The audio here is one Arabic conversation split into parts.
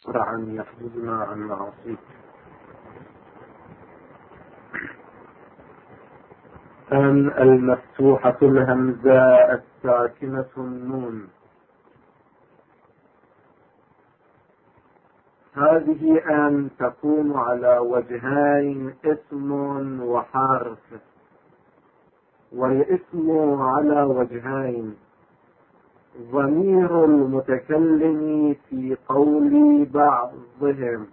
عن يحفظنا عن معاصيك. أن المفتوحة الهمزة الساكنة النون، هذه أن تكون على وجهين، اسم وحرف. والاسم على وجهين: ضمير المتكلم في قول بعضهم.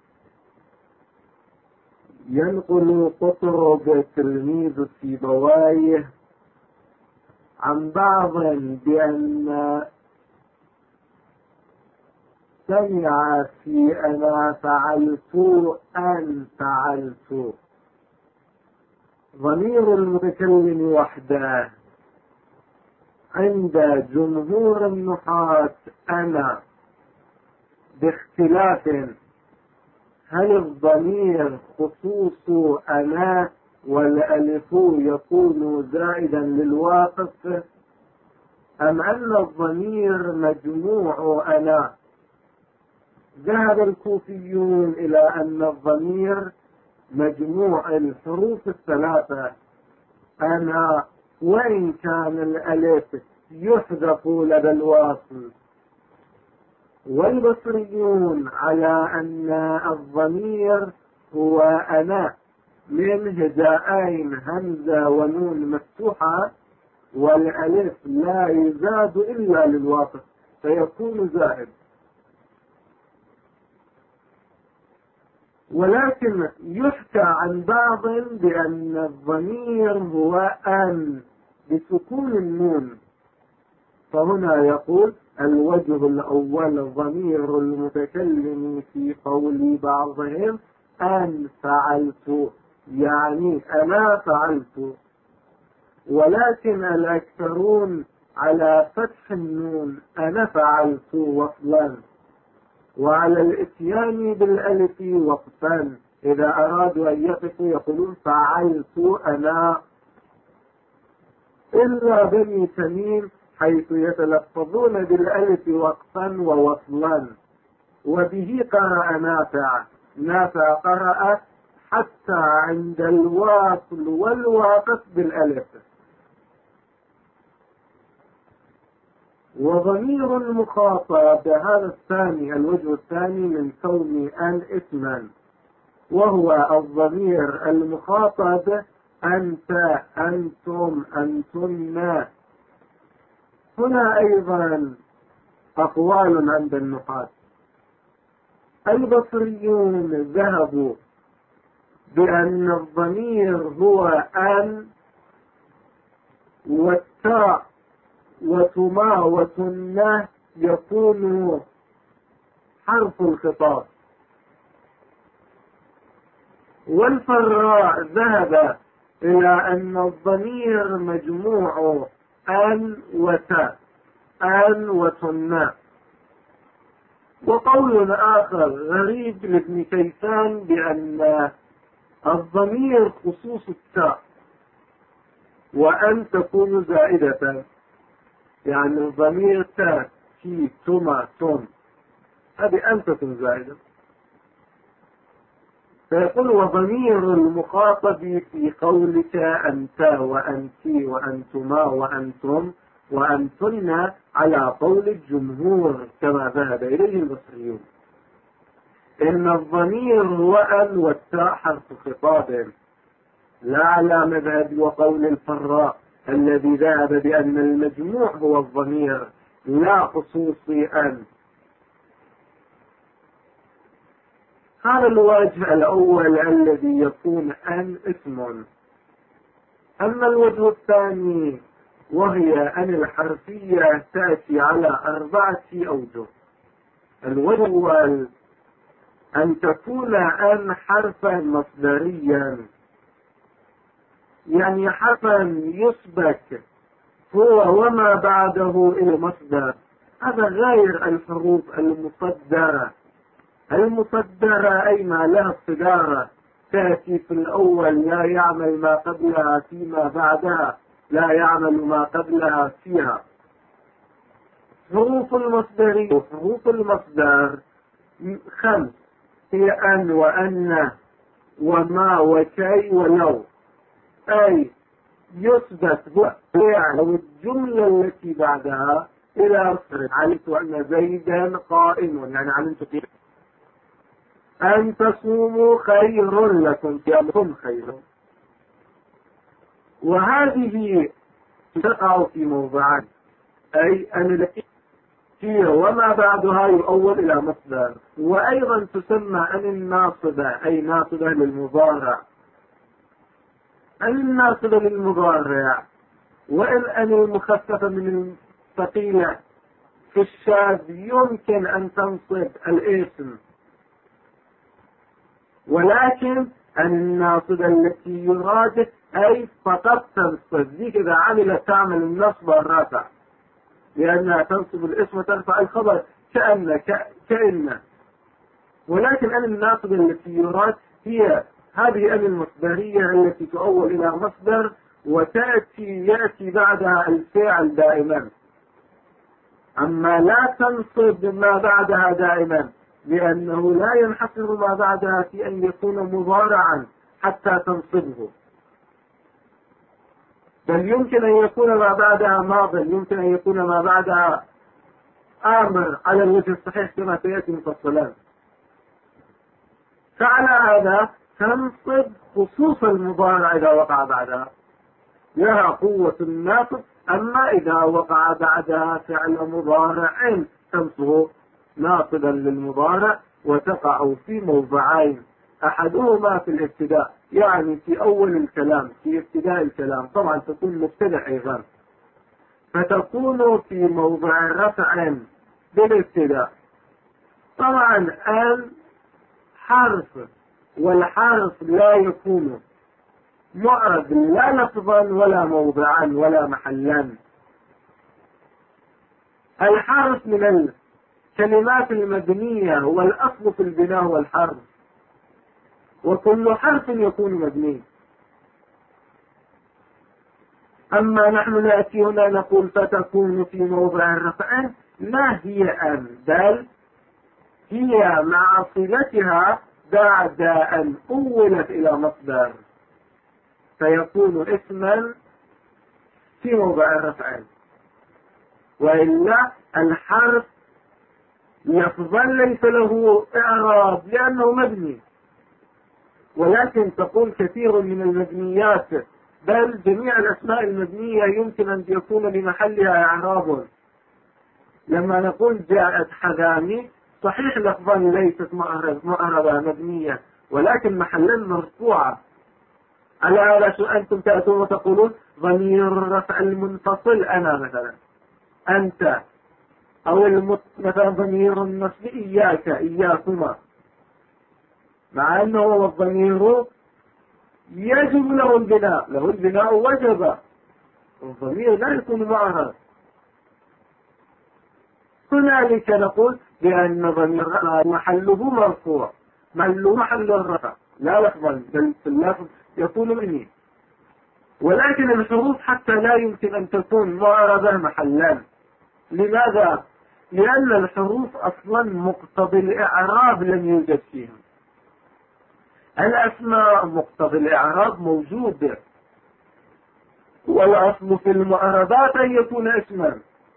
ينقل قطرب تلميذ سيبويه عن بعض بأن سمع في أنا فعلت أن فعلت. ضمير المتكلم وحده عند جمهور النحاة أنا، باختلاف هل الضمير خصوص أنا والألف يكون زائدا للواقف، أم أن الضمير مجموع أنا. ذهب الكوفيون إلى أن الضمير مجموع الحروف الثلاثة أنا، وإن كان الألف يحذف لدى الواصل. والبصريون على أن الضمير هو أنا من هجاءين همزة ونون مفتوحة، والألف لا يزاد إلا للواقف فيكون زائد. ولكن يحكى عن بعض بأن الضمير هو أن بسكون النون، فهنا يقول: الوجه الأول ضمير المتكلم في قول بعضهم أن فعلت، يعني أنا فعلت. ولكن الأكثرون على فتح النون أنا فعلت وصلا، وعلى الاتيان بالألف وقفا. إذا أرادوا أن يقفوا يقولون فعلت أنا، إلا بني تميم حيث يتلفظون بالألف وقفا ووصلا. وبه قرأ نافع قرأ حتى عند الواصل والواقف بالألف. وضمير المخاطب هذا الثاني، الوجه الثاني من كون أن اسما، وهو الضمير المخاطب أنت، أنتم، أنتن. هنا أيضا أقوال عند النحاة. البصريون ذهبوا بأن الضمير هو أن والتاء وتما وتنه يكون حرف الخطاب. والفراء ذهب إلى أن الضمير مجموع أن وتاء، أن وتنه. وقول آخر غريب لابن كيسان بأن الضمير خصوص التاء، وأن تكون زائدة، يعني الضمير تاء في تما تم، هذه أن تكون زائدة. فيقول: وضمير المخاطب في قولك أنت وأنت وأنتما وأنتم وأنتن على قول الجمهور كما ذهب إليه البصريون، إن الضمير هو أن والتاء حرف خطاب، لا على مذهب وقول الفراء الذي ذهب بأن المجموع هو الضمير لا خصوصي أن. هذا الوجه الأول الذي يكون أن اسم. أما الوجه الثاني وهي أن الحرفية تأتي على 4 أوجه. الوجه الأول أن تكون أن حرفا مصدريا، يعني حرفا يسبك هو وما بعده إلى مصدر. هذا غير الحروف المصدرة أي ما لها الصدارة، تأتي في الأول لا يعمل ما قبلها فيما بعدها لا يعمل ما قبلها فيها. حروف المصدر 5 هي أن وأن وما وكي ولو، أي يثبت بالفعل أو الجملة التي بعدها إلى علمت أن زيدا قائم، يعني علمت فيه أن تصوموا خير لكم، صيامكم خير. وهذه تقع في موضعان، أي أن التي هي وما بعدها يؤول إلى مصدر، وأيضا تسمى أن الناصبة، أي ناصبة للمضارع. أن الناصبة للمضارع وإن أن المخففة من الثقيلة في الشاذ يمكن أن تنصب الاسم، ولكن الناصبة التي يراد أي فقط تنصب ذيك إذا عملت تعمل النصب والرفع، لأنها تنصب الاسم وترفع الخبر كأن. ولكن أن الناصبة التي يراد هي هذه أن المصدرية التي تؤول إلى مصدر يأتي بعدها الفعل دائما، أما لا تنصب ما بعدها دائما، لأنه لا ينحصر ما بعدها في أن يكون مضارعا حتى تنصبه، بل يمكن أن يكون ما بعدها ماضي، يمكن أن يكون ما بعدها آمر على الوجه الصحيح كما سيأتي مفصلا. فعلى هذا تنصب خصوص المضارع إذا وقع بعدها، لها قوة الناصب. أما إذا وقع بعدها فعل مضارع تنصب ناصبا للمضارع، وتقع في موضعين، أحدهما في الابتداء، يعني في أول الكلام، في ابتداء الكلام، طبعا تكون مبتدأ أيضا، فتكون في موضع رفع بالابتداء. طبعا أن حرف، والحرف لا يكون معرب لا لفظا ولا موضعا ولا محلا. الحرف من الكلمات المبنية هو الأصل في البناء والحرف، وكل حرف يكون مبني. أما نحن نأتي هنا نقول فتكون في موضع الرفع، ما هي أن، بل هي مع صلتها بعد أن أولت إلى مصدر، فيكون اسما في موضع الرفع. وإلا الحرف لفظا ليس له إعراب لأنه مبني، ولكن تقول كثير من المبنيات، بل جميع الأسماء المبنية يمكن أن يكون لمحلها إعراب. لما نقول جاءت حذامي، صحيح لفظا ليست معربة مبنية، ولكن محلا مرفوعة. على هذا أنتم تأتون وتقولون ضمير الرفع المنفصل أنا مثلا، أنت، أو مثلا ضمير النصب إياك، إياكما، مع أنه الضمير يجب له البناء، له البناء وجب، الضمير لا يكون معرب. هنالك نقول بأن ضمير محله مرفوع، محل الرفع لا لفظا، بل في اللفظ يكون مني. ولكن الحروف حتى لا يمكن أن تكون معربة محلا. لماذا؟ لأن الحروف أصلا مقتضي الإعراب لم يوجد فيها. الأسماء مقتضي الإعراب موجود، والأصل في المعربات أن يكون اسما،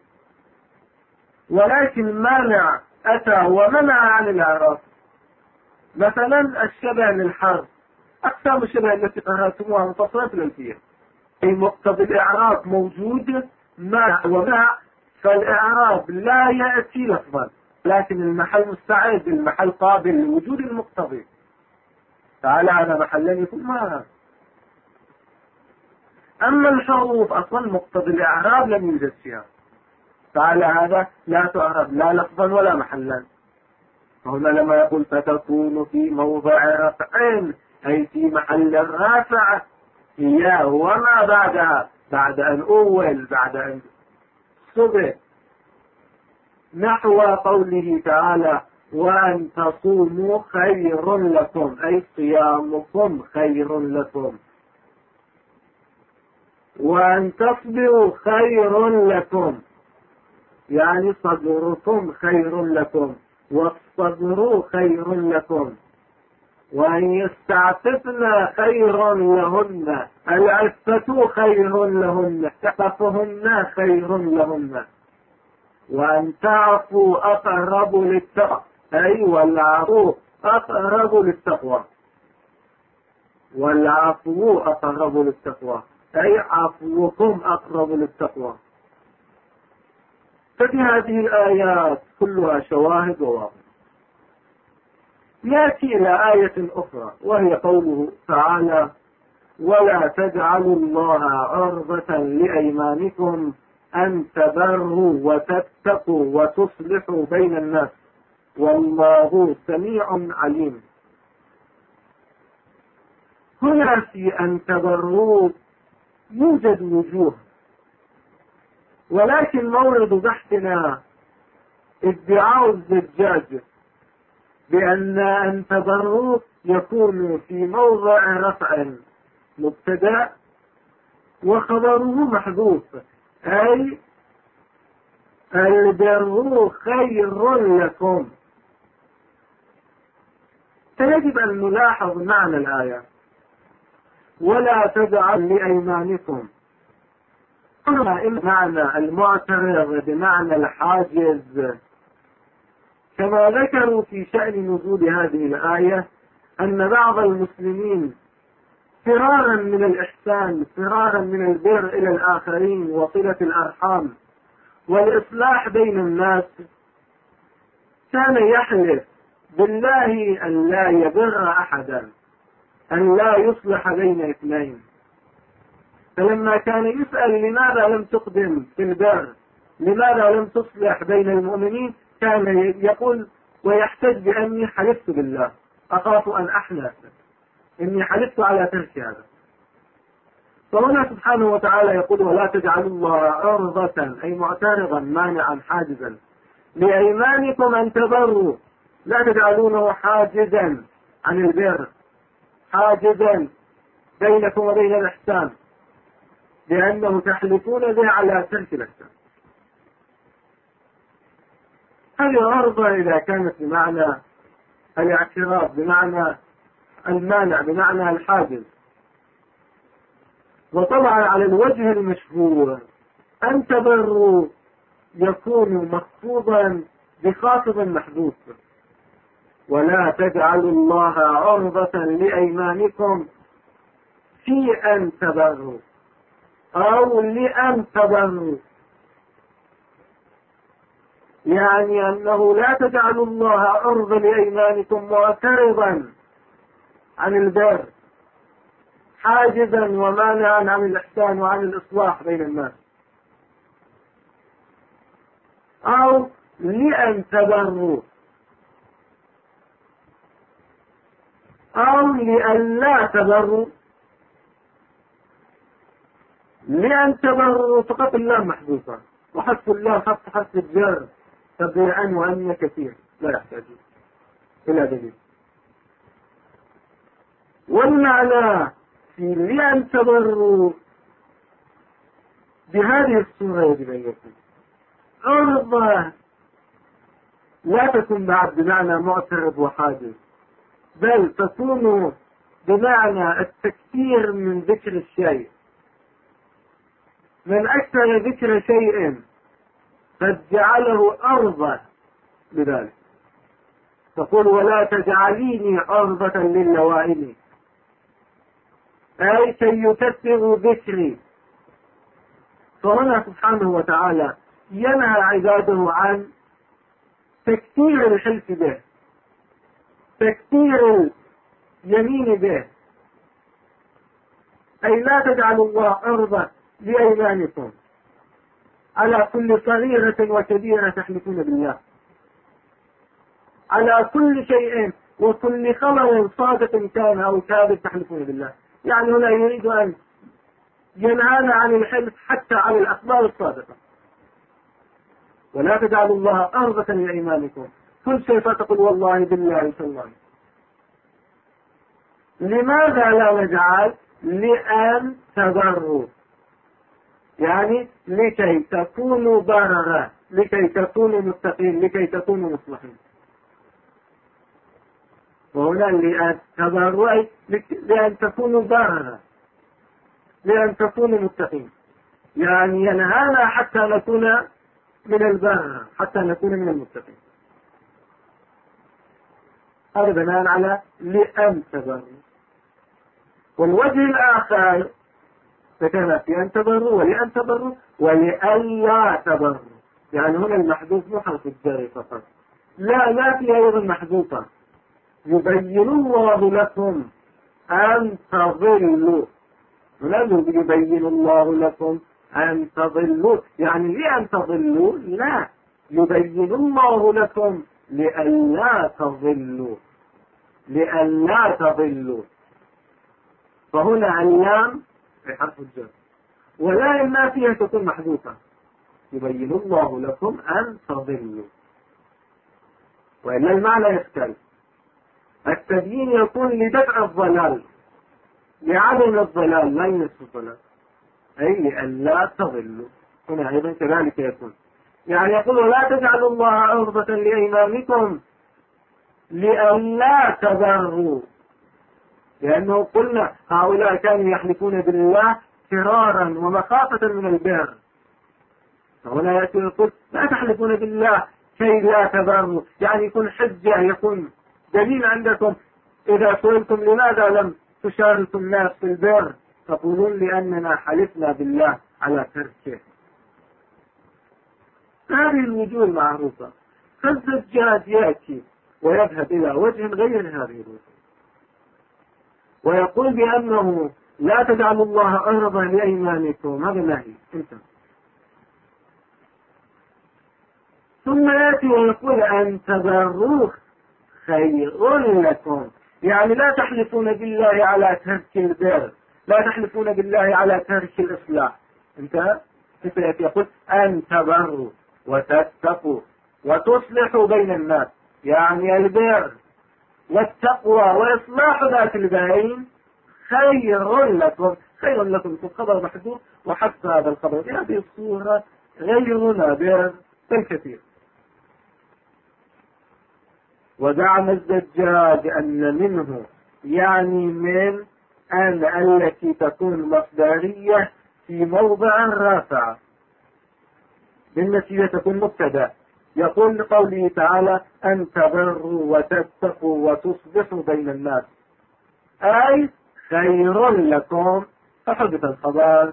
ولكن مانع أتى ومنع عن الإعراب. مثلا الشبه للحرف، أقسام الشبه التي قرأتموها منفصلة الألفية، أي مقتضي الإعراب موجود، مانع ومنع، فالإعراب لا يأتي لفظا، لكن المحل مستعد، المحل قابل لوجود المقتضي، تعالى على محلا يكون معها. أما الحروف أصلا مقتضي الإعراب لم يوجد فيها، فعلى هذا لا تعرب لا لفظا ولا محلا. فهنا لما يقول فتكون في موضع رفع، أي في محل الرافع، هي وما بعدها، بعد أن أول، بعد أن صبر، نحو قوله تعالى وأن تصوموا خير لكم، أي صيامكم خير لكم، وأن تصبروا خير لكم، يعني صبركم خير لكم، والصبر خير لكم، وأن يستعففن خير لهن، العفة خير لهن، عفافهن خير لهن، وأن تعفوا أقرب للتقوى، أي والعفو أقرب للتقوى، والعفو أقرب للتقوى، أي عفوكم أقرب للتقوى. ففي هذه الآيات كلها شواهد وواضح. نأتي إلى آية أخرى وهي قوله تعالى: ولا تجعلوا الله عرضة لأيمانكم أن تبروا وتتقوا وتصلحوا بين الناس والله سميع عليم. هنا في أن تبروا يوجد وجوه، ولكن مورد بحثنا ادعاء الزجاج بأن تبروا يكون في موضع رفع مبتدأ وخبره محذوف، أي البر خير لكم. فيجب أن نلاحظ معنى الآية: ولا تجعل لأيمانكم، إما معنى المعترض بمعنى الحاجز، كما ذكروا في شأن نزول هذه الآية أن بعض المسلمين فرارا من الإحسان، فرارا من البر إلى الآخرين وصلة الأرحام والإصلاح بين الناس، كان يحلف بالله أن لا يبر أحدا، أن لا يصلح بين اثنين. فلما كان يسأل لماذا لم تقدم في البر، لماذا لم تصلح بين المؤمنين، كان يقول ويحتج بأني حلفت بالله، أخاف أن أحلف، إني حلفت على ترك هذا. فهنا سبحانه وتعالى يقول: ولا تجعلوا الله عرضة، أي معترضا مانعا حاجزا لأيمانكم أن تبروا، لا تجعلونه حاجزا عن البر، حاجزا بينكم وبين الإحسان، لأنه تحلفون به على ترك الإحسان. هذه عرضة إذا كانت بمعنى الاعتراض، بمعنى المانع، بمعنى الحاجز. وطبعا على الوجه المشهور أن تبروا يكون مخفوضا بخاطب محذوف: ولا تجعلوا الله عرضة لأيمانكم في أن تبروا أو لأن تبروا، يعني أنه لا تجعلوا الله عرضة لأيمانكم معترضا عن البر، حاجزا ومانعا عن الإحسان وعن الإصلاح بين الناس، أو لأن تبروا أو لأن لا تبروا. لأن تبروا فقط اللام محذوفة، وحذف اللام حذف الجر تبعا وأن كثير لا يحتاج إلى دليل. والمعنى في لأن تبروا بهذه الصورة يجب أن يكون عرضة، لا تكون بعد بمعنى معترض وحاجز، بل تكون بمعنى التكثير من ذكر الشيء، من أكثر ذكر شيء قد جعله أرضا لذلك. تقول: ولا تجعليني عرضة للوائم، أي كي يكثروا ذكري. فهنا سبحانه وتعالى ينهى عباده عن تكثير الحلف به، تكثير اليمين به، أي لا تجعلوا الله عرضة لأيمانكم على كل صغيرة وكبيرة تحلفون بالله، على كل شيء وكل خبر صادق كان أو كاذب تحلفون بالله. يعني هنا يريد أن ينهانا عن الحلف حتى على الأخبار الصادقة. ولا تجعلوا الله عرضة لأيمانكم، كل شيء فتقول والله بالله تالله. لماذا لا نجعل لأن تبروا، يعني لكي تكونوا بررا، لكي تكونوا متقين، لكي تكونوا مصلحين. وهنا لأن تبروا لأن تكونوا برا، لأن تكونوا متقين، يعني ينهانا حتى نكون من البر، حتى نكون من المتقين. هذا بناء على لأن تبروا. والوجه الآخر فكان في أن تبروا ولأن تبروا ولألا تبروا، يعني هنا المحذوف مو حرف الجر فقط، لا في أيضا محذوفة. يبين الله لكم أن تضلوا، ولازم يبين الله لكم أن تضلوا، يعني لأن تضلوا لا، يبين الله لكم لألا تضلوا، لألا تضلوا. فهنا اللام في حرف الجر، ولا النافية تكون محذوفة، يبين الله لكم أن تضلوا، وإلا المعنى يختلف. التبيين يكون لدفع الضلال، لعدم الضلال، لا ينسوا الضلال، أي لألا تضلوا. هنا أيضا كذلك يكون، يعني يقول لا تجعلوا الله عرضة لأيمانكم لألا تبروا، لأنه قلنا هؤلاء كانوا يحلفون بالله فرارا ومخافة من البر، فهنا يأتي يقول لا تحلفون بالله كي لا تبروا، يعني يكون حجة، يكون دليل عندكم. إذا سئلتم لماذا لم تشاركوا الناس في البر تقولون لأننا حلفنا بالله على تركه. هذه الوجوه المعروفة. فالزجاج يأتي ويذهب إلى وجه غير هذه الوجوه ويقول بأنه لا تجعلوا الله عرضا لأيمانكم، هذا نهي انتهى. ثم يأتي ويقول أن تبروا خير لكم، يعني لا تحلفون بالله على ترك البر، لا تحلفون بالله على ترك الإصلاح. انتهى. يأتي يقول أن تبروا وتتقوا وتصلحوا بين الناس، يعني البر والتقوى وإصلاح ذات البين خير لكم. خير لكم في الخبر محدود، وحتى هذا الخبر في هذه الصورة غير نادر بالكثير. وزعم الزجاج أن منه يعني من أن التي تكون مصدرية في موضع رافع، بالتي تكون مبتدأ، يقول لقوله تعالى أن تبروا وتتقوا وتصلحوا بين الناس، أي خير لكم، فحدث الخبر.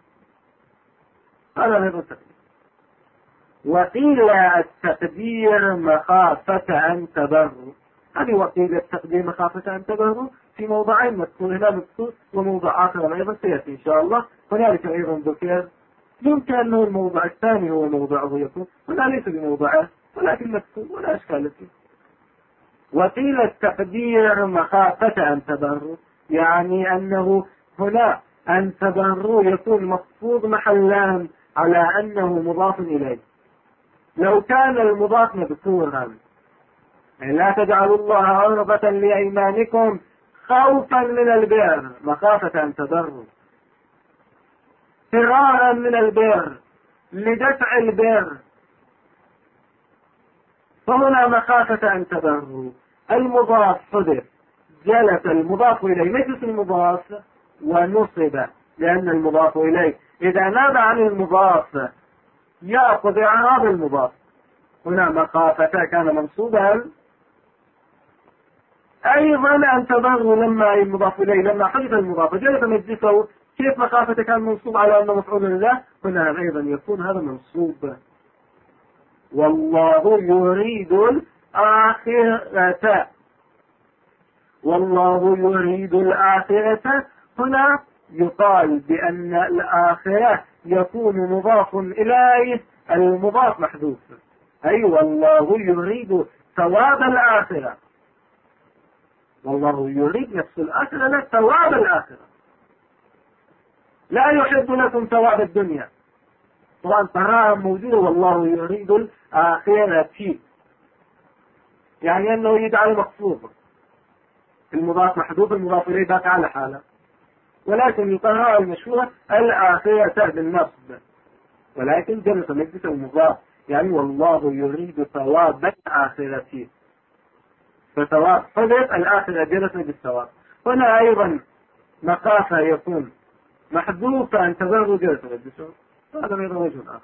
هذا غير التقدير. وقيل التقدير مخافة أن تبروا، هذه وقيل التقدير مخافة أن تبروا في موضعين، مذكور هنا مذكور وموضع آخر أيضا سيأتي إن شاء الله. هنالك أيضا ذكر، يمكن أنه الموضع الثاني هو موضعه يكون، ولا ليس بموضعه ولكن مذكور ولا أشكال فيه. وقيل التقدير مخافة أن تبروا، يعني أنه هنا أن تبروا يكون مخفوض محلان على أنه مضاف إليه. لو كان المضاف مذكورا، يعني لا تجعلوا الله عرضة لأيمانكم خوفا من البر، مخافة أن تبروا، فرارا من البر، لدفع البر، فهنا مخافة أن تبروا. المضاف حذف، جلس المضاف إليه مجلس المضاف ونصب، لأن المضاف إليه إذا ناب عن المضاف يأخذ إعراب المضاف. هنا مخافة كان منصوبا. أيضا أن تبروا لما المضاف إليه لما حذف المضاف جلس مجلسه، كيف مخافة كان منصوب على أنه مفعول له؟ هنا أيضا يكون هذا منصوب. والله يريد الآخرة، والله يريد الآخرة، هنا يقال بأن الآخرة يكون مضاف إليه المضاف محذوف، أي والله يريد ثواب الآخرة، والله يريد نفس الآخرة لا ثواب الآخرة، لا يحب لكم ثواب الدنيا. طبعا تراها موجودة، والله يريد الآخرة، يعني أنه يجعل مقصود المضاف محذوف، المضاف إليه باقي على حاله، ولكن القراءة المشهورة الآخرة بالنصب، ولكن جلس مجلس المضاف، يعني والله يريد ثواب الآخرة. فثواب حذف الآخر جلسنا بالثواب. هنا أيضا مخافة يكون محذوف أن تبرر جلسنا بالثواب، هذا أيضا وجه آخر.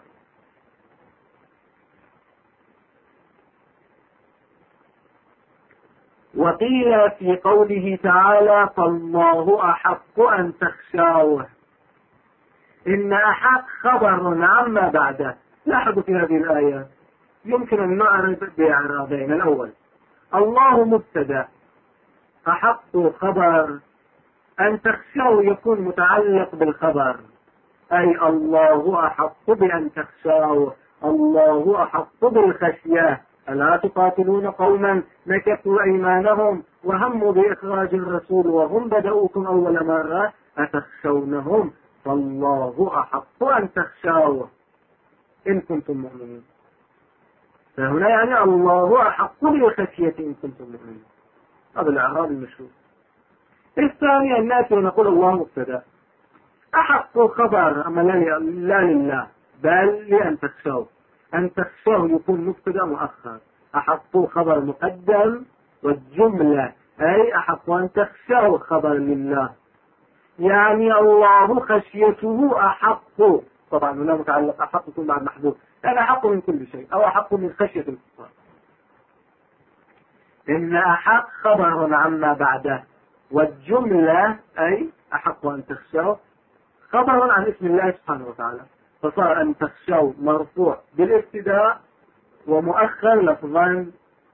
وقيل في قوله تعالى فالله أحق أن تخشاوه، إن أحق خبر عما بعده. لاحظوا في هذه الآية يمكن أن نعرض بإعرابين. الأول الله مبتدأ، أحق خبر، أن تخشوا يكون متعلق بالخبر، أي الله أحق بأن تخشوا، الله أحق بالخشية. ألا تقاتلون قوما نكثوا أيمانهم وهموا بإخراج الرسول وهم بدأوكم أول مرة أتخشونهم، فالله أحق أن تخشوا إن كنتم مؤمنين. فهنا يعني الله أحق بالخشية إن كنتم مؤمنين. هذا الإعراب المشهور. الثاني أن نأتي ونقول الله مبتدأ، أحق خبر أما لا لله بل لأن تخشوا. أن تخشوا يكون مبتدأ مؤخر، أحق خبر مقدم، والجملة أي أحق أن تخشوا خبر لله، يعني الله خشيته أحق. طبعا هنا متعلق أحق يكون بعد محذوف، يعني أحق من كل شيء أو أحق من خشية الكفار. إن أحق خبر عما بعده، والجملة أي أحق أن تخشوا خبر عن اسم الله سبحانه وتعالى، فصار أن تخشوا مرفوع بالابتداء ومؤخر لفظا.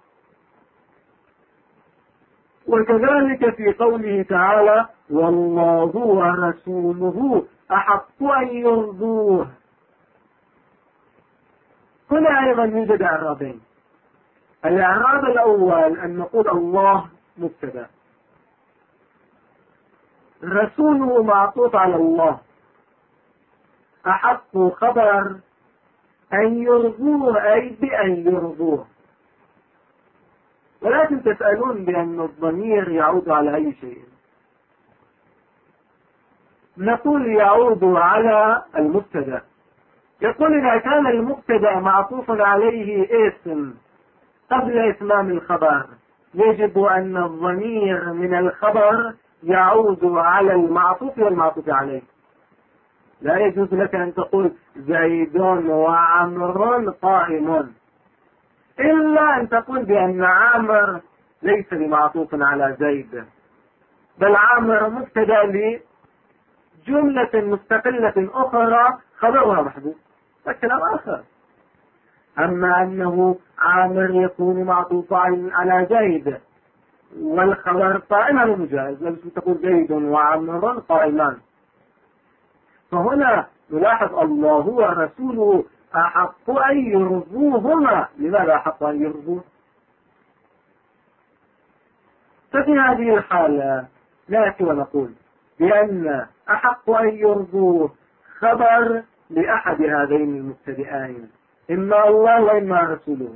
وكذلك في قوله تعالى والله ورسوله أحق أن يرضوه، هنا أيضا يوجد إعرابين. الإعراب الأول أن نقول الله مبتدأ، رسوله معطوف على الله، أحق خبر، أن يرضوه أي بأن يرضوه. ولكن تسألون بأن الضمير يعود على أي شيء؟ نقول يعود على المبتدأ. يقول إذا كان المبتدأ معطوف عليه اسم قبل إتمام الخبر، يجب أن الضمير من الخبر يعود على المعطوف والمعطوف عليه. لا يجوز لك أن تقول زيد وعمر قائم، إلا أن تقول بأن عامر ليس بمعطوف على زيد، بل عامر مبتدأ لجملة مستقلة أخرى خبرها محذوف، فكلام آخر. أما أنه عامر يكون معطوف على زيد والخبر قائما مجاز، لازم تقول زيد وعمر قائمان. فهنا نلاحظ الله ورسوله أحق أن يرضوهما. لماذا أحق أن يرضوه؟ ففي هذه الحالة نأتي ونقول بأن أحق أن يرضوه خبر لأحد هذين المبتدئين، إما الله وإما رسوله.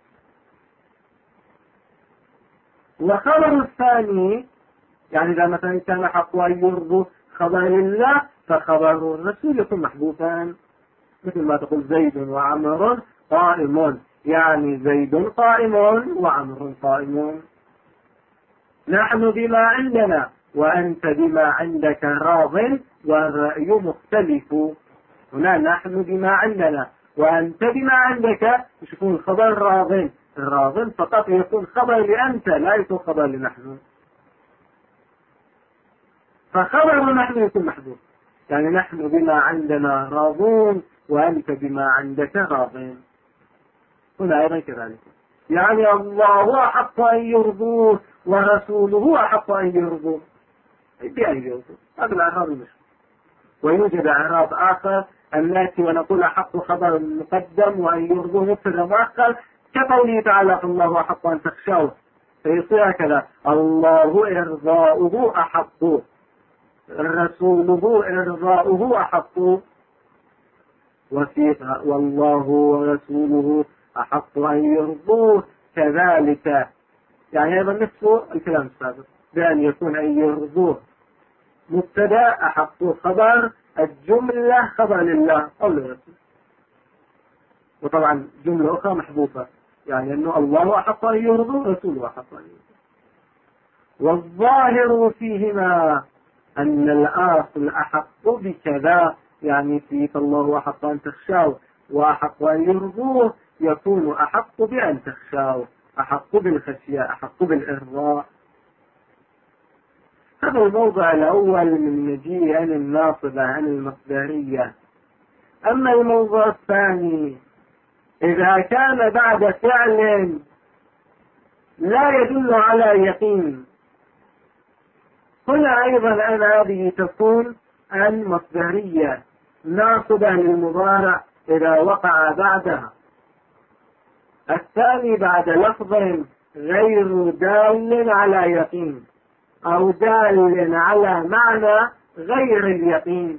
وخبر الثاني يعني إذا مثلا كان أحق أن يرضوه خبر لله، فخبر الرسول يكون محذوفا، مثل ما تقول زيد وعمر قائم، يعني زيد قائم وعمر قائم. نحن بما عندنا وأنت بما عندك راض والرأي مختلف. هنا نحن بما عندنا وأنت بما عندك يكون خبر راض، الراض فقط يكون خبر لأنت لا يكون خبر لنحن، فخبر نحن يكون محذوف، يعني نحن بما عندنا راضون وأنت بما عندك راضين. هنا أيضا كذلك، يعني الله أحق أن يرضوه ورسوله أحق أن يرضوه بأن يرضوه. هذا الإعراب المشهور. ويوجد إعراب آخر أن نأتي ونقول أحق خبر مقدم وأن يرضوه مبتدأ مؤخر، كقوله تعالى فالله أحق أن تخشوه، فيصير هكذا الله إرضاؤه أحق، رسوله إرضاؤه أحق، وفيها والله ورسوله أحق أن يرضوه كذلك، يعني أيضا نفس الكلام السابق بأن يكون أن يرضوه مبتدأ أحق خبر، الجملة خبر لله أو للرسول، وطبعا جملة أخرى محذوفة يعني أنه الله أحق أن يرضوا رسوله أحق أن يرضوا. والظاهر فيهما أن الآخر أحق بكذا، يعني فيك الله أحق أن تخشاه وأحق أن يرضوه، يكون أحق بأن تخشاه، أحق بالخشية، أحق بالإرضاء. هذا الموضع الأول من مجيء عن الناصبة عن المصدرية. أما الموضع الثاني، إذا كان بعد فعل لا يدل على يقين، هنا أيضا أن هذه تكون عن مصدرية ناصبة للمضارع إذا وقع بعدها. الثاني بعد لفظ غير دال على يقين أو دال على معنى غير اليقين،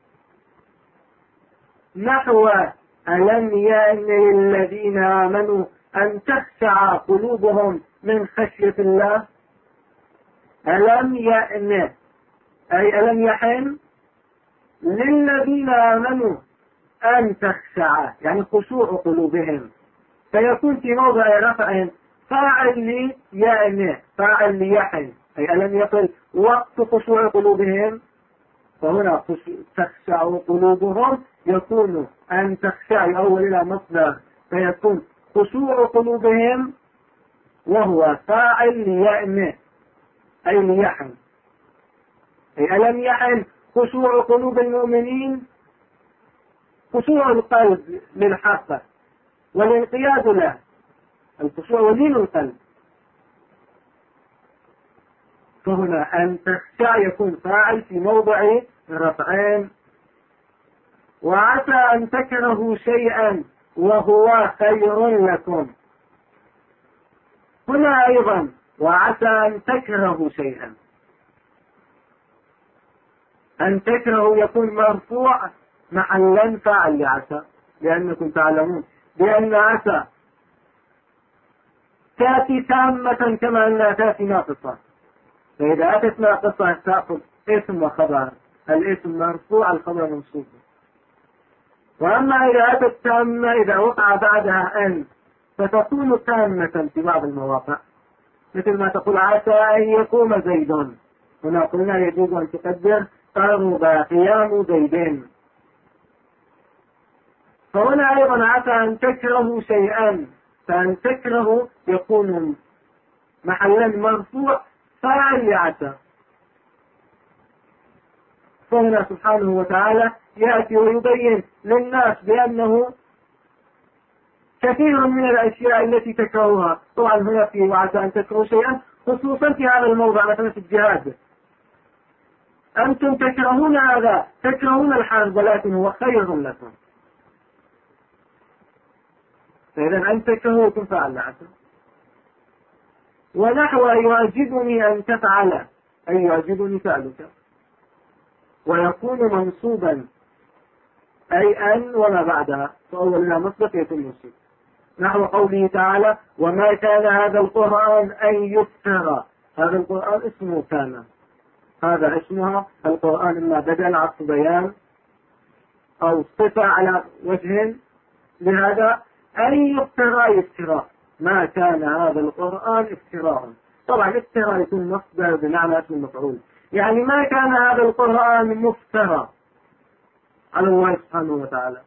نحو ألم يأن للذين آمنوا أن تخشع قلوبهم من خشية الله. ألم يأن أي ألم يحن للذين آمنوا أن تخشع، يعني خشوع قلوبهم، فيكون في موضع رفع فاعل ليأن فاعل ليحن، أي ألم يقل وقت خشوع قلوبهم، فهنا تخشع قلوبهم يكون أن تخشع أول إلى مصدر، فيكون خشوع قلوبهم وهو فاعل ليأن أي ليحن، أي ألم يحن خشوع قلوب المؤمنين، خشوع القلب للحق والانقياد له، الخشوع ولين القلب. فهنا أن تخشع يكون فاعل في موضع رفعين. وعسى أن تكرهوا شيئا وهو خير لكم، هنا أيضا وعسى أن تكرهوا شيئا، أن تكرهوا يكون مرفوع محلا فاعل لعسى، لأنكم تعلمون بأن عسى تأتي تامة كما أنها تأتي ناقصة، فإذا أتت ناقصة تأخذ اسم وخبر، الاسم مرفوع الخبر منصوب. وأما إذا أتت تامة إذا وقع بعدها أن فتكون تامة في بعض المواقع، مثل ما تقول عسى أن يقوم زيد، هنا قلنا يجوز أن تقدر قرب قيام زيدين. فهنا أيضا عسى أن تكرهوا شيئا، فأن تكرهوا يكون محلا مرفوع فاعل لعسى. فهنا سبحانه وتعالى يأتي ويبين للناس بأنه كثير من الأشياء التي تكرهها، طبعا هنا في وعسى أن تكرهوا شيئا خصوصا في هذا الموضع مثلا في الجهاد، أنتم تكرهون هذا، تكرهون الحرب ولكن هو خير لكم، فإذا أن تكرهوا يكون فاعل لعسى. ونحو يعجبني أن تفعل أي يعجبني فعلك، ويكون منصوبا أي أن وما بعدها، فأول إلى مصدر يكون منصوب، نحو قوله تعالى وما كان هذا القرآن أن يفترى، هذا القرآن اسمه كان، هذا اسمها القرآن إما بدل عطف بيان أو صفة على وجه، لهذا أن يفترى افتراء، ما كان هذا القرآن افتراء، طبعا افتراء يكون مصدر بمعنى اسم المفعول، يعني ما كان هذا القرآن مفترى على الله سبحانه وتعالى.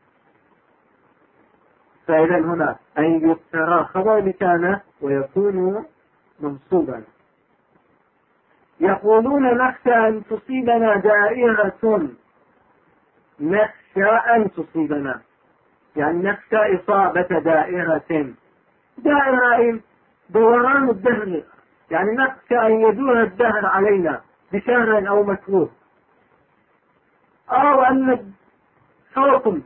فإذا هنا أن يفترى خبر كان ويكون منصوبا. يقولون نخشى أن تصيبنا دائرة، نخشى أن تصيبنا يعني نخشى إصابة دائرة، دائرة دوران الدهر، يعني نخشى أن يدور الدهر علينا بشر أو مكروه، أو أن الحكم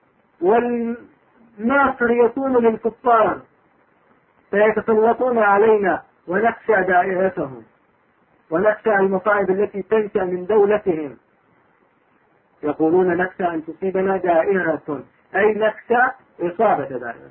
والناصر يكون للكفار فيتسلطون علينا ونخشى دائرتهم ونخشى المصائب التي تنشأ من دولتهم. يقولون نخشى أن تصيبنا دائرة أي نخشى إصابة دائرة.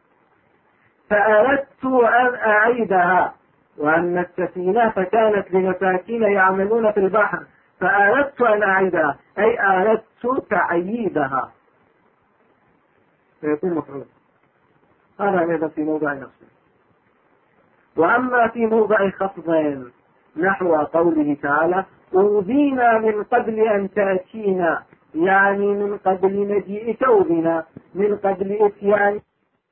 فأردت أن أعيدها، وأن السفينة فكانت لمساكين يعملون في البحر، فأردت أن أعيدها أي أردت تعييدها، فيكون مفعول. هذا أيضا في موضع نصب. وأما في موضع خفض نحو قوله تعالى أوذينا من قبل أن تأتينا، يعني من قبل مجيء توبنا، من قبل إتيان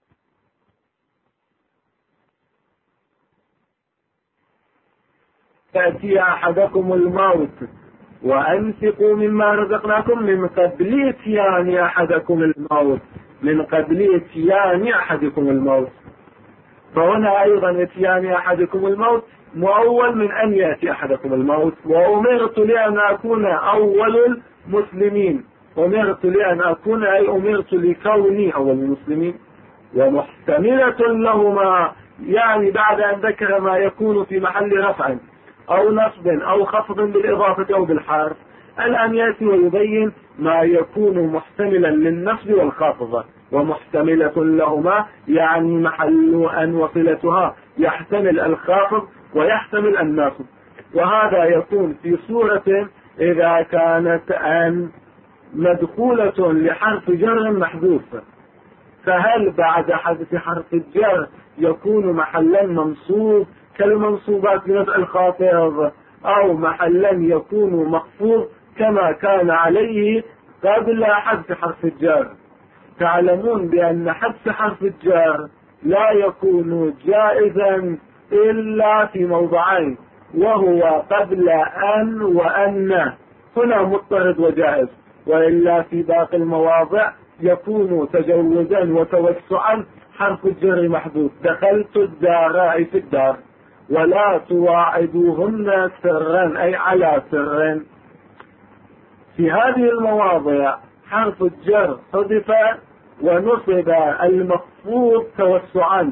تأتي أحدكم الموت وأنفقوا مما رزقناكم من قبل إتيان أحدكم الموت، من قبل إتيان أحدكم الموت. فهنا أيضا إتيان أحدكم الموت مؤول من أن يأتي أحدكم الموت. وأمرت لأن أكون أول المسلمين، أمرت لأن أكون أي أمرت لكوني أول المسلمين. ومحتملة لهما، يعني بعد أن ذكر ما يكون في محل رفع أو نصب أو خفض بالإضافة أو بالحرف، الآن يأتي ويبين ما يكون محتملا للنصب والخفض. ومحتملة لهما يعني محل أن وصلتها يحتمل الخافض ويحتمل النصب. وهذا يكون في صورة إذا كانت أن مدخولة لحرف جر محذوف، فهل بعد حذف حرف الجر يكون محلا منصوب كالمنصوبات بنفع الخافض، أو محلا يكون مخفوض كما كان عليه قبل حذف حرف الجر؟ تعلمون بأن حذف حرف الجر لا يكون جائزا إلا في موضعين، وهو قبل أن وأن، هنا مضطرد وجائز، وإلا في باقي المواضع يكون تجوزا وتوسعا حرف الجر محذوف. دخلت الدار أي في الدار، ولا تواعدوهن سرا أي على سر. في هذه المواضع حرف الجر حذف ونصب المخفوض توسعا.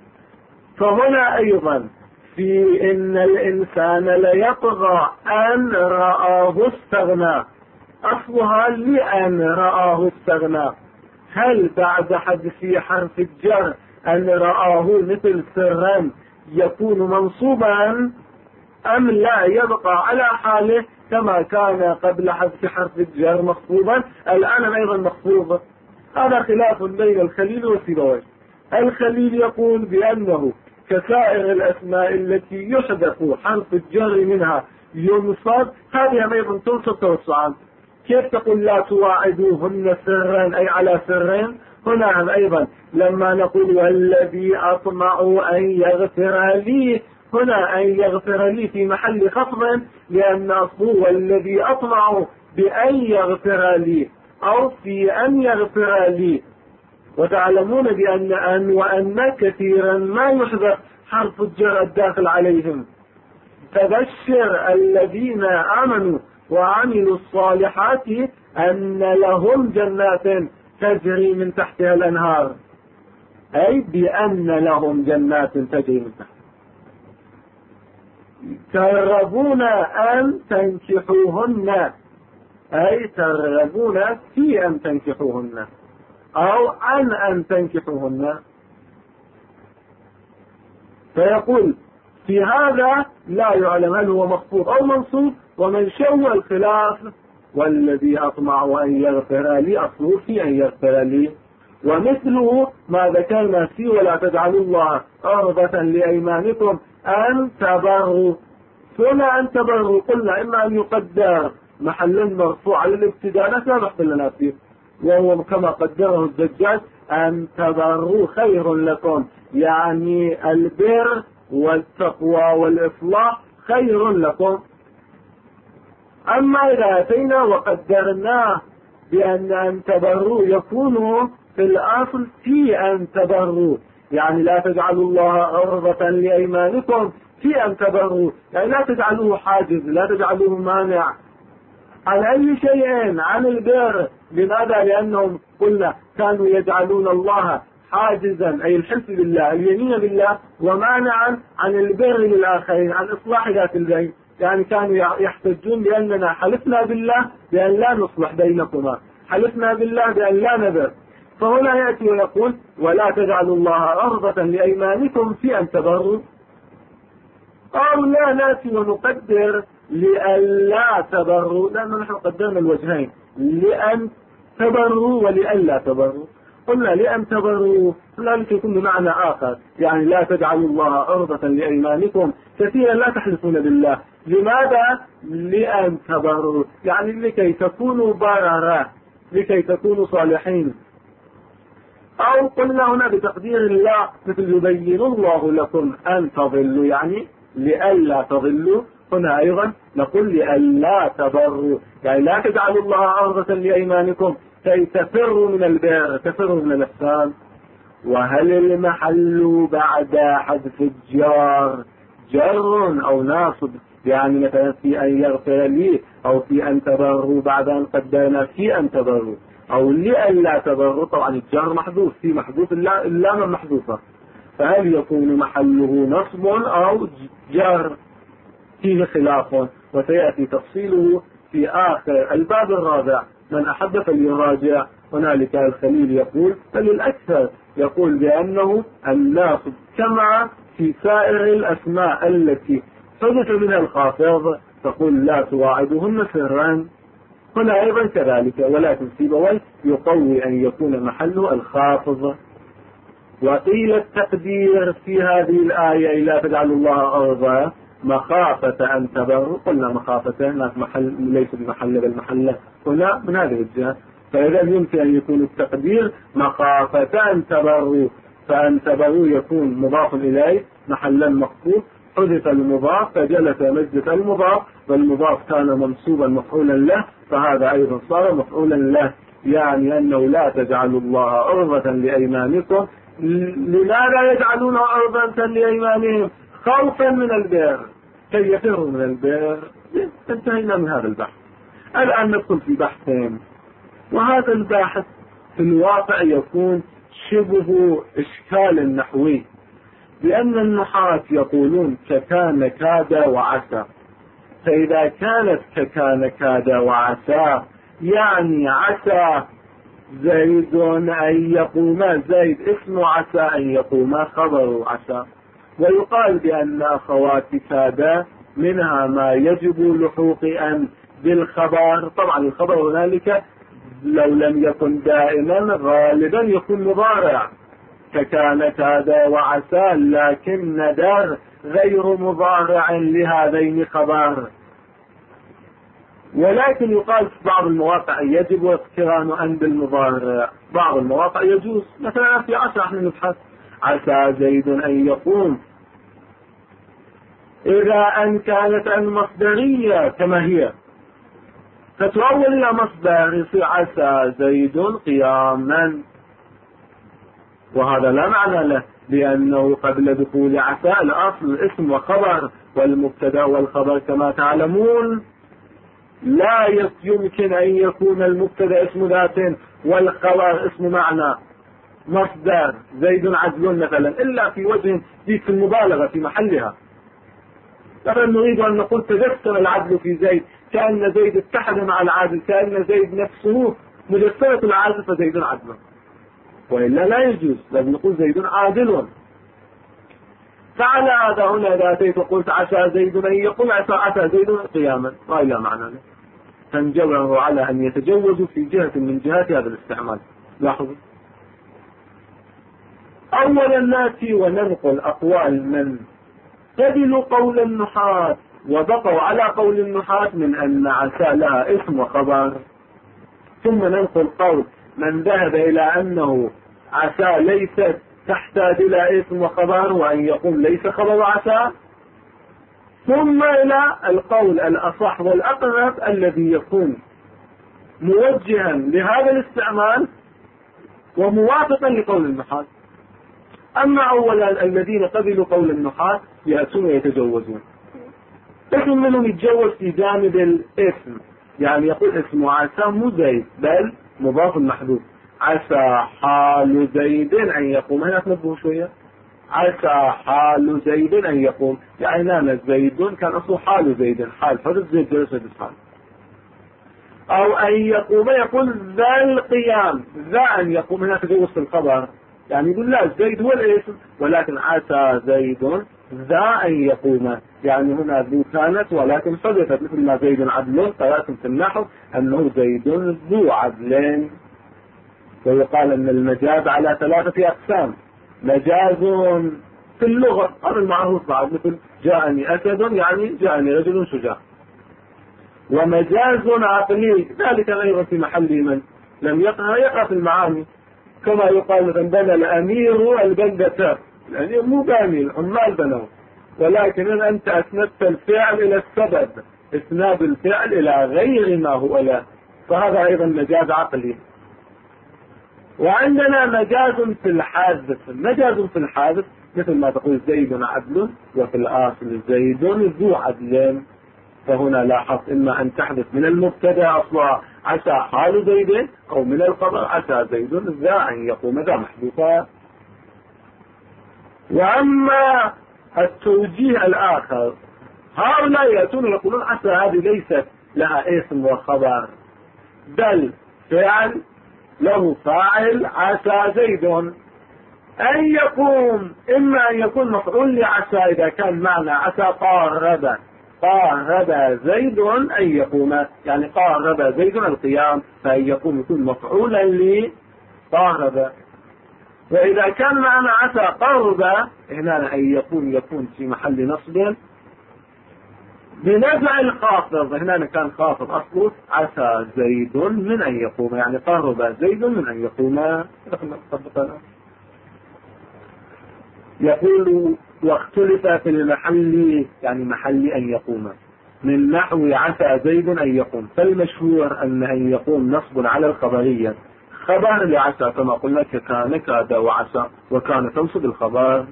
فهنا أيضا في إن الإنسان ليطغى أن رآه استغنى، أصلها لأن رآه استغنى. هل بعد حذف حرف الجر أن رآه مثل سرا يكون منصوبا، أم لا يبقى على حاله كما كان قبل حذف حرف الجر مخفوضا الآن أيضا مخفوضا؟ هذا خلاف بين الخليل والسيبويه. الخليل يقول بأنه كسائر الأسماء التي يحذف حرف الجر منها ينصب، هذه أيضا تنصب توسعا. كيف تقول لا تواعدوهن سرا أي على سرين؟ هنا أيضا لما نقول والذي أطمع أن يغفر لي، هنا أن يغفر لي في محل خفض، لأن أصله والذي أطمع بأن يغفر لي أو في أن يغفر لي. وتعلمون بأن أن وأن كثيرا ما يحذف حرف الجر الداخل عليهم. فبشر الذين آمنوا وعملوا الصالحات أن لهم جنات تجري من تحتها الأنهار، أي بأن لهم جنات تجري من تحتها. ترغبون أن تنكحوهن، أي ترغبون في أن تنكحوهن أو عن أن تنكحوهن. فيقول في هذا لا يعلم هل هو مخفوض أو منصوب. ومن شوى الخلاف والذي أطمع أن يغفر لي أصله في أن يغفر لي. ومثله ما ذكرنا فيه ولا تجعلوا الله عرضة لأيمانكم أن تبروا. ثم أن تبروا قلنا إما أن يقدر محل مرفوع على الابتداء، لا نحصل لنا فيه، وهو كما قدره الزجاج أن تبروا خير لكم، يعني البر والتقوى والإصلاح خير لكم. أما إذا أتينا وقدرناه بأن أن تبروا يكون في الأصل في أن تبروا، يعني لا تجعلوا الله عرضة لأيمانكم في أن تبروا، يعني لا تجعلوه حاجز، لا تجعلوه مانع عن أي شيء عن البر. لماذا؟ لأنهم قلنا كانوا يجعلون الله حاجزا أي الحلف بالله اليمين بالله ومانعا عن البر للآخرين، عن إصلاح ذات البين. يعني كانوا يحتجون بأننا حلفنا بالله بأن لا نصلح بينكما، حلفنا بالله بأن لا نبر. فهنا يأتي ويقول ولا تجعلوا الله عرضة لأيمانكم في أن تبروا، أو لا نأتي ونقدر لألا تبروا، لأننا نحن قدرنا الوجهين، لأن تبروا ولألا تبروا. قلنا لأن تبروا ذلك يكون بمعنى آخر، يعني لا تجعلوا الله عرضة لأيمانكم كثيرا لا تحلفون بالله. لماذا؟ لأن تبروا، يعني لكي تكونوا بررا، لكي تكونوا صالحين. أو قلنا هنا بتقدير الله مثل يبين الله لكم أن تضلوا، يعني لئلا تضلوا. هنا أيضا نقول لئلا تبروا، يعني لا تجعلوا الله عرضة لأيمانكم كي تفروا من البر، تفروا من الإحسان. وهل المحل بعد حذف الجار جر أو ناصب؟ يعني مثلا في أن يغفر لي، أو في أن تبروا بعد أن قدرنا في أن تبروا، أو لئلا تبروا. طبعا الجار محذوف، في محذوف اللام محذوفة، فهل يكون محله نصب أو جر؟ فيه خلاف وسيأتي تفصيله في آخر الباب الرابع. من أحب فليراجع. هنالك الخليل يقول فللأكثر يقول بأنه الناصب كما في سائر الأسماء التي حدث منها الخافض، تقول لا تواعدهن سرا. هنا أيضا كذلك، ولكن سيبويه يقوي أن يكون محله الخافض. وقيل التقدير في هذه الآية لا تجعلوا الله أرضا مخافة أن تبروا. قلنا مخافة محل ليس بمحل بل محلة هنا من هذه الجهة، فإذا يمكن أن يكون التقدير مخافة أن تبروا، فأن تبروا يكون مضاف إليه محلا مخفوف، حذف المضاف فجلس مجلس المضاف، والمضاف كان منصوبا مفعولا له، فهذا أيضا صار مفعولا له، يعني أنه لا تجعلوا الله عرضة لأيمانكم. لماذا يجعلون عرضة لأيمانهم؟ خوفا من البر، كي يفروا من البر. انتهينا من هذا البحث. الآن ندخل في بحثين، وهذا الباحث في الواقع يكون شبه إشكال نحوي، لأن النحاة يقولون ككان كاد وعسى، فإذا كانت ككان كاد وعسى يعني عسى زيد أن يقوم، زيد اسم عسى أن يقوم خبر عسى. ويقال بأن أخوات كاد منها ما يجب لحوق أن بالخبر. طبعا الخبر هنالك لو لم يكن دائما غالبا يكون مضارع، فكان كاد وعسى، لكن ندر غير مضارع لهذين خبر. ولكن يقال في بعض المواقع يجب اقتران أن بالمضارع، بعض المواقع يجوز. مثلا في عسى احنا نبحث عسى زيد أن يقوم، إذا أن كانت المصدرية كما هي فتؤول إلى مصدر يصير عسى زيد قياما، وهذا لا معنى له، لأنه قبل دخول عسى الأصل اسم وخبر، والمبتدا والخبر كما تعلمون لا يمكن أن يكون المبتدا اسم ذات والخبر اسم معنى. مصدر زيد عدل مثلا إلا في وجه في المبالغة في محلها. مثلا نريد أن نقول تجسم العدل في زيد، كأن زيد اتحد مع العادل، كأن زيد نفسه مجسمة العادل فزيد عدل، وإلا لا يجوز، لازم نقول زيد عادل. فعلى هذا هنا إذا أتيت وقلت عسى زيد أن يقوم، عسى زيد قياما، ما إلا معنى، فنجبره على أن يتجوزوا في جهة من جهات هذا الاستعمال. لاحظوا، أولا نأتي وننقل أقوال من قبلوا قول النحاة وبقوا على قول النحاة من أن عسى لها اسم وخبر، ثم ننقل قول من ذهب إلى أنه عسى ليست تحتاج إلى اسم وخبر، وأن يقول ليس خبر عسى، ثم إلى القول الأصح والأقرب الذي يكون موجها لهذا الاستعمال وموافقا لقول النحاة. أما أولا الذين قبلوا قول النحاة يأتون ويتجوزون، اسم منهم يتجوز في جانب الاسم، يعني يقول اسم عسى مو زيد بل مضاف محذوف، عسى حال زيد أن يقوم. هنا تنبهوا شوية، عسى حال زيد أن يقوم، يعني نام زيد كان أصله حال زيد، حال حدث زيد جلس الحال. أو أن يقوم يقول ذا القيام، ذا أن يقوم، هنا تجوز في الخبر، يعني يقول لا زيد هو الاسم، ولكن عسى زيد ذا أن يقوم، يعني هنا ذو كانت ولكن حدثت، مثل ما زيد عدل قرأتم في النحو أنه زيد ذو عدل. ويقال أن المجاز على 3 أقسام، مجاز في اللغة هذا المعروف بعد، مثل جاءني أسد يعني جاءني رجل شجاع. ومجاز عقلي ذلك أيضا في محل من لم يقع في المعاني، كما يقال مثلا بنى الأمير البلدة، الأمير مو باني، العمال بنوا، ولكن أنت أسندت الفعل إلى السبب، إسناد الفعل إلى غير ما هو له، فهذا أيضا مجاز عقلي. وعندنا مجاز في الحادث. مجاز في الحادث مثل ما تقول زيد عدل، وفي الآصل زيد ذو عدل، فهنا لاحظ إما أن تحدث من المبتدا أصلا عسى حال زيد، أو من الخبر عسى زيد ذا أن يقوم ذا محذوفا. وأما التوجيه الآخر، هؤلاء يأتون يقولون عسى هذه ليست لها اسم وخبر، بل فعل له فاعل عسى زيد أن يقوم، إما أن يكون مفعول لعسى إذا كان معنى عسى قارب زيد أن يقوم، يعني قارب زيد القيام، فأن يقوم يكون مفعولا لقارب. وإذا كان معنى عسى قرب هنا أن يكون في محل نصب بنزع الخافض، هنا كان خافض أصله عسى زيد من أن يقوم، يعني قرب زيد من أن يقوم. يقول واختلف في المحل، يعني محل أن يقوم، من نحو عسى زيد أن يقوم، فالمشهور أن يقوم نصب على الخبرية، خبر لعسى كما قلنا كان كاد وعسى، وكان تنصب الخبر.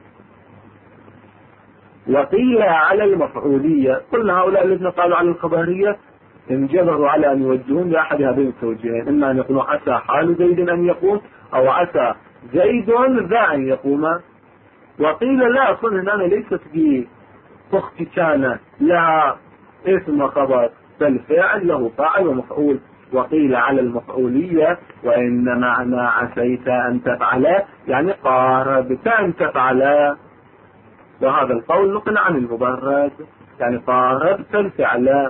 وقيل على المفعولية، قلنا هؤلاء الذين قالوا على الخبرية انجبروا على أن يوجهون لأحد هذين التوجيهين، إما أن يقولوا عسى حال زيد أن يقوم، أو عسى زيد ذا أن يقوم. وقيل لا، أصلا هنا ليست بأخت كان لها اسم وخبر، بل فاعل له فاعل ومفعول. وقيل على المفعولية وإن معنى عسيت أن تفعل يعني قاربت أن تفعل، وهذا القول نقل عن المبرد، يعني قاربت الفعل.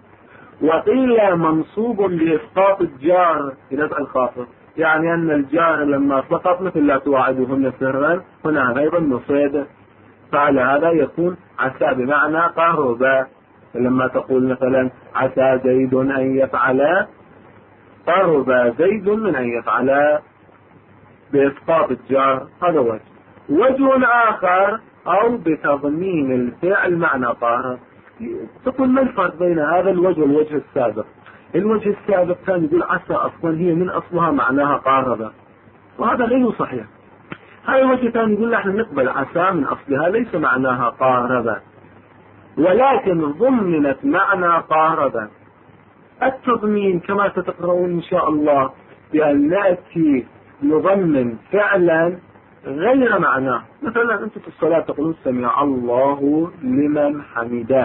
وقيل منصوب لإسقاط الجار إلى الخافض، يعني أن الجار لما سقط مثل لا تواعدهن سرا، هنا أيضا نصيب، فعلى هذا يكون عسى بمعنى قرب. لما تقول مثلا عسى زيد أن يفعل، قرب زيد من أن يفعل بإسقاط الجار. هذا وجه آخر، أو بتضمين الفعل معنى قارب. تقول ما الفرق بين هذا الوجه والوجه السابق؟ الوجه السابق كان يقول عسى أصلا هي من أصلها معناها قارب، وهذا غير صحيح. هذا الوجه كان يقول نحن نقبل عسى من أصلها ليس معناها قارب، ولكن ضمنت معنى قارب. التضمين كما ستقرؤون إن شاء الله بأن نأتي نضمن فعلا غير معناه. مثلا أنت في الصلاة تقولون سمع الله لمن حمده،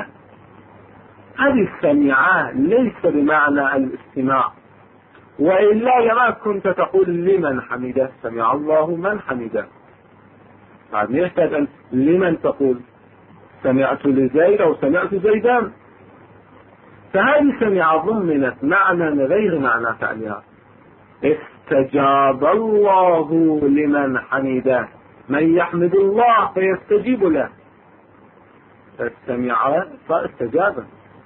هذه السمعة ليس بمعنى الاستماع، وإلا لما كنت تقول لمن حمده، سمع الله من حمده، بعد يحتاج أن لمن تقول سمعت لزيد أو سمعت زيدا. فهذه سمع ضمنت معنى غير معنى فعلها. استجاب الله لمن حمده، من يحمد الله فيستجيب له، فاستمع فاستجاب.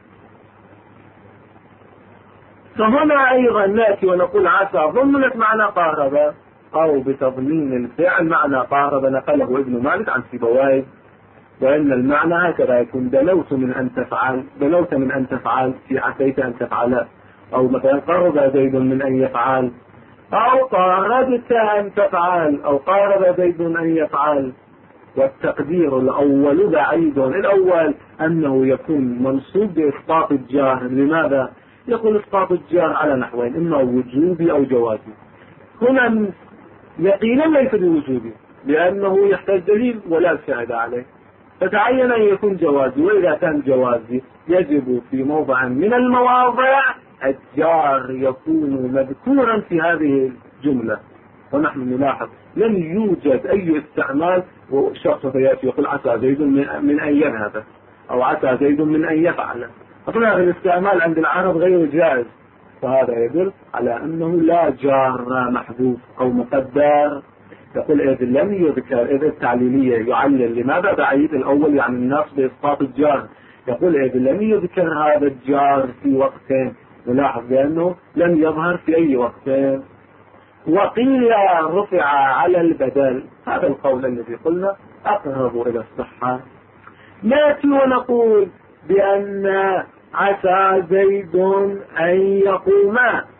فهنا أيضا نأتي ونقول عسى ضمنت معنى قارب، أو بتضمين الفعل معنى قارب، نقله ابن مالك عن سيبويه. وإن المعنى هكذا يكون دنوت من أن تفعل في عسيت أن تفعل، أو مثلا قرب زيد من أن يفعل، أو قاربت أن تفعل، أو قارب زيد أن يفعل. والتقدير الأول بعيد، الأول أنه يكون منصوب بإسقاط الجار. لماذا؟ يقول إسقاط الجار على نحوين، إما وجوبي أو جوازي. هنا يقينا ليس بوجوبي لأنه يحتاج دليل ولا شاهد عليه، فتعين أن يكون جوازي. وإذا كان جوازي يجب في موضع من المواضع الجار يكون مذكورا في هذه الجملة. ونحن نلاحظ لم يوجد أي استعمال وشخص يأتي يقول عسى زيد من أن يذهب، أو عسى زيد من أن يفعل. أصلا هذا الاستعمال عند العرب غير جائز، فهذا يدل على أنه لا جار محذوف أو مقدر يقول إذ لم يذكر، إذ التعليلية يعلل لماذا بعيد الأول يعني الناس بإسقاط الجار، يقول إذ لم يذكر هذا الجار في وقتين، نلاحظ بأنه لم يظهر في أي وقتين. وقيل رفع على البدل، هذا القول الذي قلنا أقرب إلى الصحة. نأتي ونقول بأن عسى زيد أن يقوم،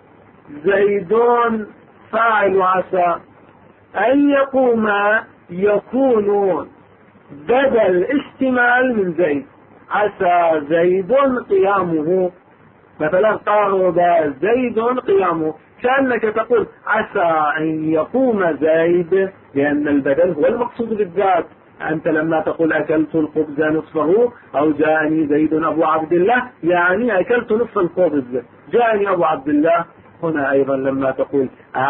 زيد فاعل عسى، أن يقوم يكون بدل اشتمال من زيد، عسى زيد قيامه، مثلا قارب زيد قيامه، كأنك تقول عسى أن يقوم زيد، لأن البدل هو المقصود بالذات. أنت لما تقول أكلت الخبز نصفه أو جاءني زيد أبو عبد الله، يعني أكلت نصف الخبز جاءني أبو عبد الله. هنا أيضا لما تقول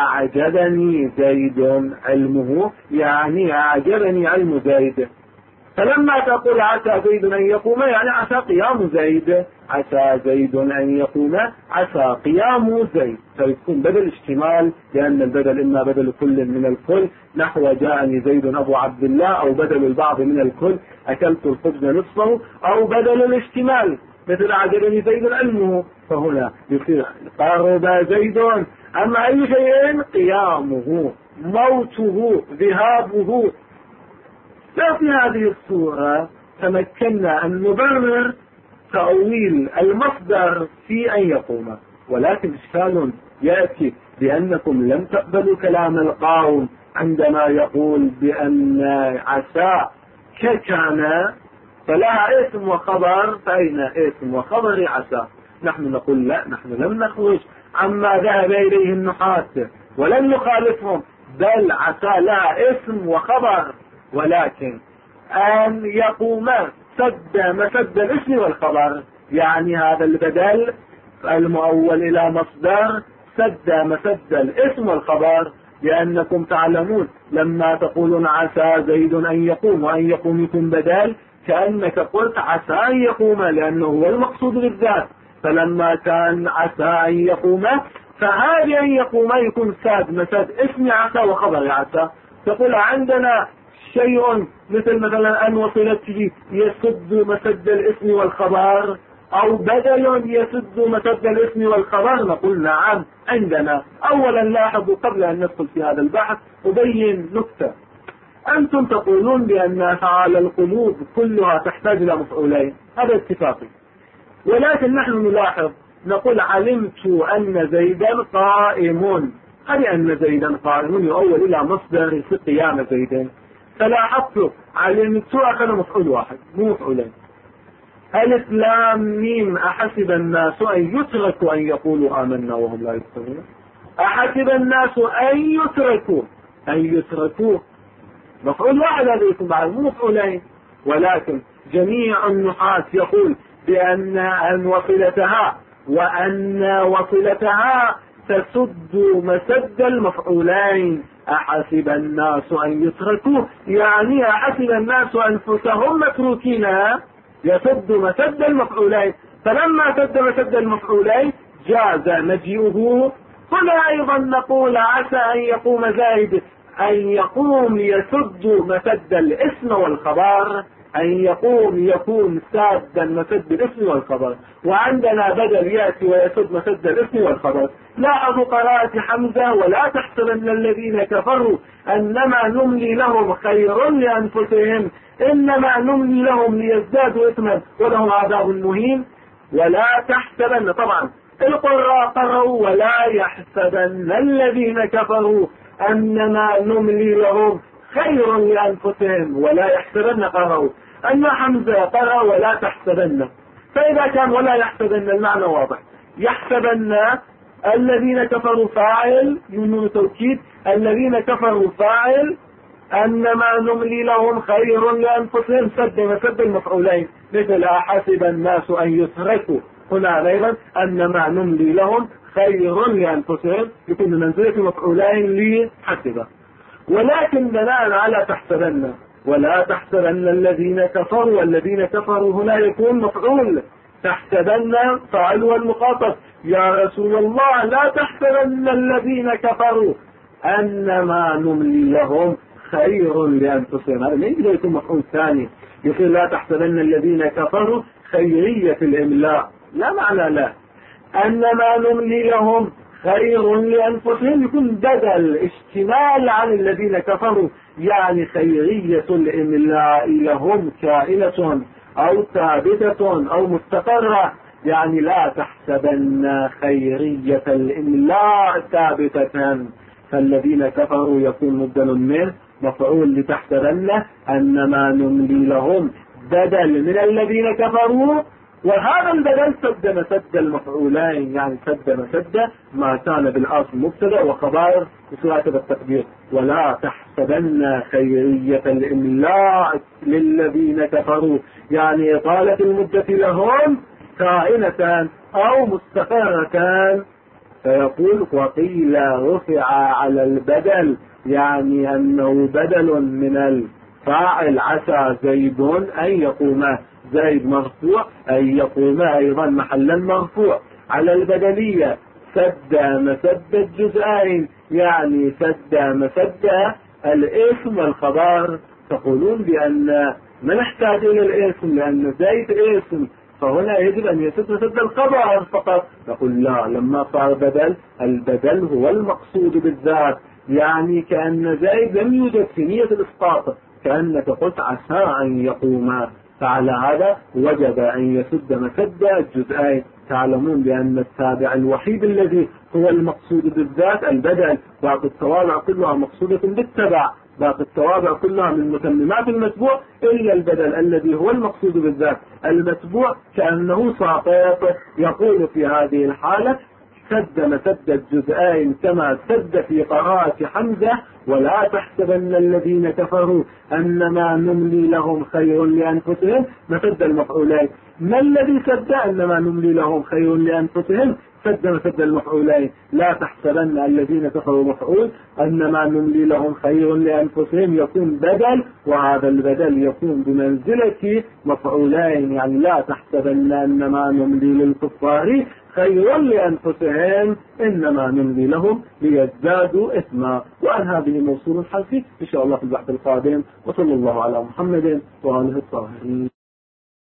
أعجبني زيد علمه، يعني أعجبني علم زيد. فلما تقول عسى زيد أن يقوم يعني عسى قيام زيد، عسى زيد أن يقوم عسى قيام زيد، فيكون بدل اشتمال، لأن البدل إما بدل كل من الكل نحو جاءني زيد أبو عبد الله، أو بدل البعض من الكل أكلت الخبز نصفه، أو بدل الاشتمال مثل أعجبني زيد علمه، فهنا يصير قارب زيد. أما أي شيء قيامه موته ذهابه. ففي هذه الصورة تمكنا أن نبرر تأويل المصدر في أن يقوم، ولكن إشكال يأتي بأنكم لم تقبلوا كلام القوم عندما يقول بأن عسى ككان فلها اسم وخبر، فأين اسم وخبر عسى؟ نحن نقول لا، نحن لم نخرج عما ذهب إليه النحاة ولم نخالفهم، بل عسى لها اسم وخبر، ولكن أن يقوم سد مسد الاسم والخبر، يعني هذا البدل المؤول إلى مصدر سد مسد الاسم والخبر. لأنكم تعلمون لما تقولون عسى زيد أن يقوم، وأن يقوم يكون بدل، كأنك قلت عسى أن يقوم لأنه هو المقصود بالذات، فلما كان عسى أن يقوم فهذا أن يقوم يكون ساد مسد اسم عسى وخبر عسى. تقول عندنا شيء مثلا أن وصلته يسد مسد الاسم والخبر، أو بدل يسد مسد الاسم والخبر، نقول نعم عندنا. أولا لاحظوا قبل أن ندخل في هذا البحث أبين نكتة. أنتم تقولون بأن أفعال القلوب كلها تحتاج إلى مفعولين، هذا اتفاقي، ولكن نحن نلاحظ نقول علمت أن زيدا قائم، هل أن زيدا قائم يؤول إلى مصدر في قيام زيدا، فلاحظت علمت أخذ مفعول واحد مو مفعولين. ألف لام ميم أحسب الناس أن يتركوا أن يقولوا آمنا وهم لا يفتنون، أحسب الناس أن يتركوا مفعول واحد، هذا يكون بعد مو مفعولين. ولكن جميع النحاة يقول بأن وصلتها وأن وصلتها تسد مسد المفعولين، أحسب الناس أن يتركوا يعني أحسب الناس أنفسهم متروكين، يسد مسد المفعولين، فلما سد مسد المفعولين جاز مجيئه. هنا أيضا نقول عسى أن يقوم زائد، أن يقوم يسد مسد الاسم والخبر، أن يقوم يكون سادا مسد الاسم والخبر، وعندنا بدل يأتي ويسد مسد الاسم والخبر. لاحظوا قراءة حمزة ولا تحسبن الذين كفروا أنما نملي لهم خير لأنفسهم إنما نملي لهم ليزدادوا إثما ولهم عذاب مهين. ولا تحسبن، طبعا القراء قرأوا ولا يحسبن الذين كفروا أنما نملي لهم خير لأنفسهم، ولا يحسبن قرأوا، أن حمزة قرأ ولا تحسبن، فإذا كان ولا يحسبن المعنى واضح. يحسبن الذين كفروا فاعل من توكيد، الذين كفروا فاعل، أنما نملي لهم خير لأنفسهم سد مسد المفعولين، مثل أحسب الناس أن يتركوا، هنا أيضا أنما نملي لهم خير لأنفسهم يكون منزلة مفعولين لحسبه. ولكن بناء على تحسبن ولا تحسبن الذين كفروا، الذين كفروا هنا يكون مفعول، تحسبن فاعل والمخاطب، يا رسول الله لا تحسبن الذين كفروا، أنما نملي لهم خير لأنفسهم. هذا ما يقدر يكون مفعول ثاني. يقول لا تحسبن الذين كفروا خيرية الإملاء، لا معنى له. أنما نملي لهم خير لأنفسهم يكون بدل اشتمال عن الذين كفروا، يعني خيرية الإملاء لهم كائنة أو ثابتة أو مستقرة، يعني لا تحسبن خيرية الإملاء ثابتة. فالذين كفروا يكون مبدل منه مفعول لتحسبن، أنما نملي لهم بدل من الذين كفروا، وهذا البدل سد مسد المفعولين، يعني سد مسد ما كان بالأصل مبتدا وخبائر بسرعة التقدير. ولا تحسبن خيرية الإملاء للذين كفروا، يعني إطالة المدة لهم كائنة أو مستقرة. فيقول وقيل رفع على البدل، يعني أنه بدل من الفاعل عسى زيد أن يقوم، زيد مرفوع أن يقوم أيضا محلا مرفوع على البدلية. سد مسد الجزئين، يعني سد مسد الاسم والخبر. تقولون بأن ما نحتاج إلى الاسم لأن زيد اسم، فهنا يجب أن يسد مسد الخبر فقط. نقول لا، لما صار بدل، البدل هو المقصود بالذات، يعني كأن زيد لم يوجد في نية الإسقاط، كأنك قلت عسى أن يقوم، فعلى هذا وجب أن يسد مسد الجزئين. تعلمون بأن التابع الوحيد الذي هو المقصود بالذات البدل، باقي التوابع كلها مقصودة بالتبع، باقي التوابع كلها من متممات المتبوع إلا البدل الذي هو المقصود بالذات. المتبوع كأنه ساقط. يقول في هذه الحالة سد مسد الجزئين كما سد في قراءة حمزة ولا تحسبن الذين كفروا أنما نملي لهم خير لأنفسهم، مسد المفعولين. ما الذي سد أنما نملي لهم خير لأنفسهم؟ سد مسد المفعولين. لا تحسبن الذين كفروا مفعول، أنما نملي لهم خير لأنفسهم يكون بدل، وهذا البدل يكون بمنزلة مفعولين، يعني لا تحسبن أنما نملي للكفار خير لأنفسهم إنما نملي لهم ليزدادوا إثما. وأن هذه موصول حرفي إن شاء الله في البحث القادم. وصلى الله على محمد وآله الطاهرين.